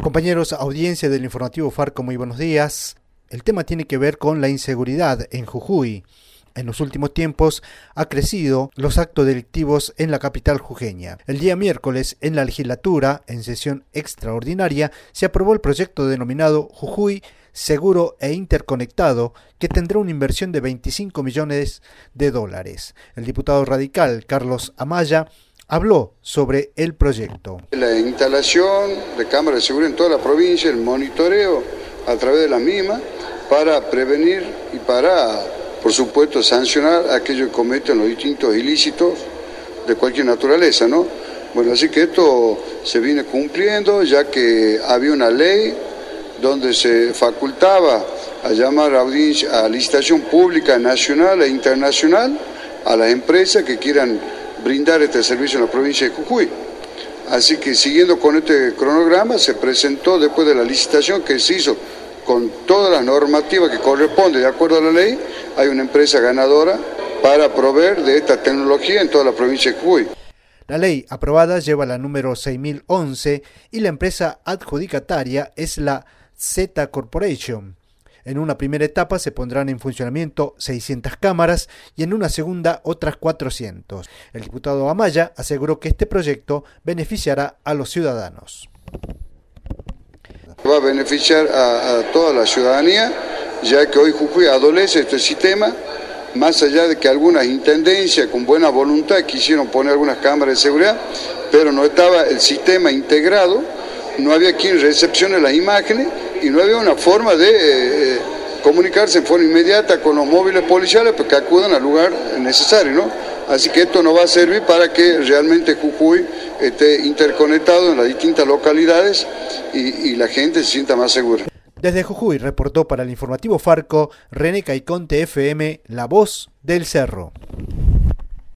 Compañeros, audiencia del informativo Farco, muy buenos días. El tema tiene que ver con la inseguridad en Jujuy. En los últimos tiempos ha crecido los actos delictivos en la capital jujeña. El día miércoles, en la legislatura, en sesión extraordinaria, se aprobó el proyecto denominado Jujuy Seguro e Interconectado, que tendrá una inversión de $25 millones. El diputado radical Carlos Amaya habló sobre el proyecto. La instalación de cámaras de seguridad en toda la provincia, el monitoreo a través de la misma para prevenir y para, por supuesto, sancionar a aquellos que cometen los distintos ilícitos de cualquier naturaleza, ¿no? Bueno, así que esto se viene cumpliendo, ya que había una ley donde se facultaba a llamar a licitación pública nacional e internacional a las empresas que quieran brindar este servicio en la provincia de Jujuy. Así que siguiendo con este cronograma se presentó después de la licitación que se hizo con todas las normativas que corresponde de acuerdo a la ley, hay una empresa ganadora para proveer de esta tecnología en toda la provincia de Jujuy. La ley aprobada lleva la número 6011 y la empresa adjudicataria es la Z Corporation. En una primera etapa se pondrán en funcionamiento 600 cámaras y en una segunda otras 400. El diputado Amaya aseguró que este proyecto beneficiará a los ciudadanos. Va a beneficiar a toda la ciudadanía, ya que hoy Jujuy adolece este sistema, más allá de que algunas intendencias con buena voluntad quisieron poner algunas cámaras de seguridad, pero no estaba el sistema integrado, no había quien recepcione las imágenes y no había una forma de comunicarse en forma inmediata con los móviles policiales para que acudan al lugar necesario, ¿no? Así que esto nos va a servir para que realmente Jujuy esté interconectado en las distintas localidades y la gente se sienta más segura. Desde Jujuy reportó para el informativo Farco René Caiconte FM, La Voz del Cerro.